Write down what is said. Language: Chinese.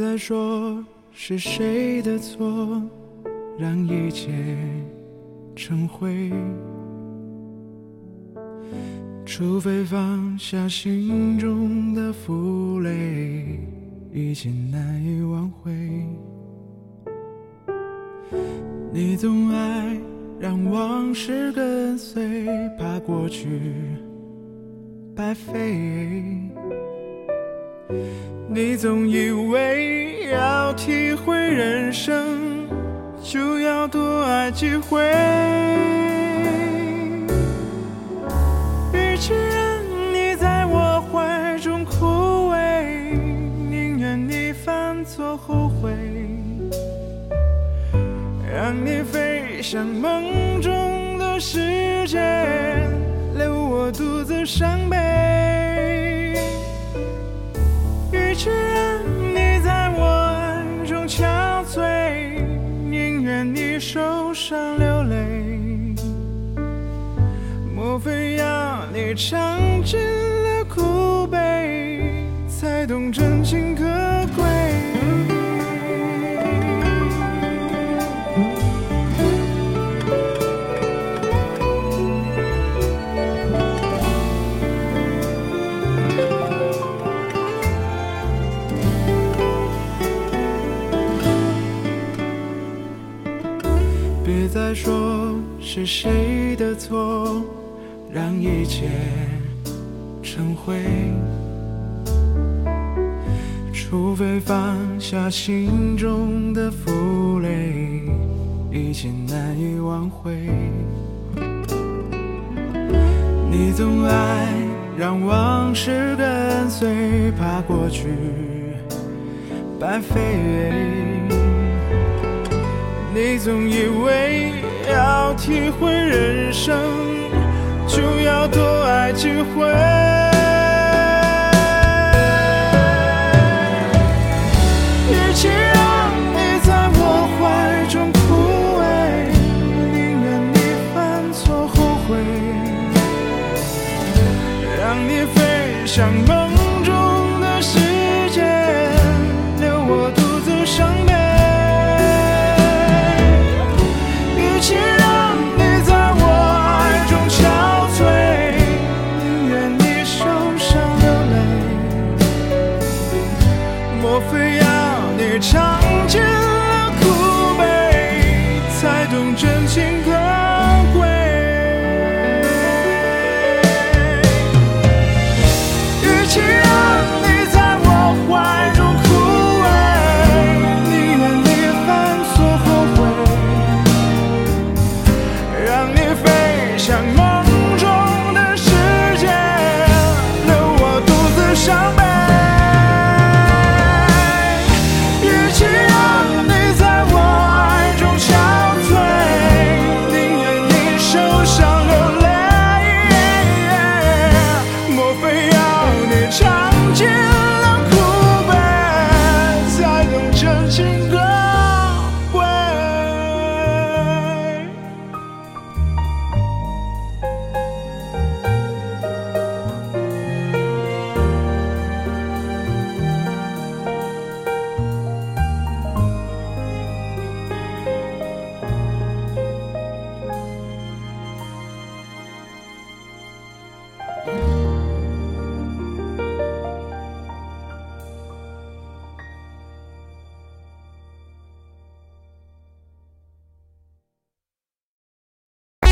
再说是谁的错，让一切成灰。除非放下心中的负累，已经难以挽回。你总爱让往事跟随，怕过去白费。你总以为要体会人生，就要多爱几回。与其让你在我怀中枯萎，宁愿你犯错后悔，让你飞向梦中的世界，留我独自伤悲。与其让你在我爱中憔悴，宁愿你受伤流泪。莫非要你尝尽了苦悲，才懂真情可贵？别再说是谁的错，让一切成灰。除非放下心中的负累，已经难以挽回。你总爱让往事跟随，怕过去白费。你总以为要体会人生，就要多爱几回。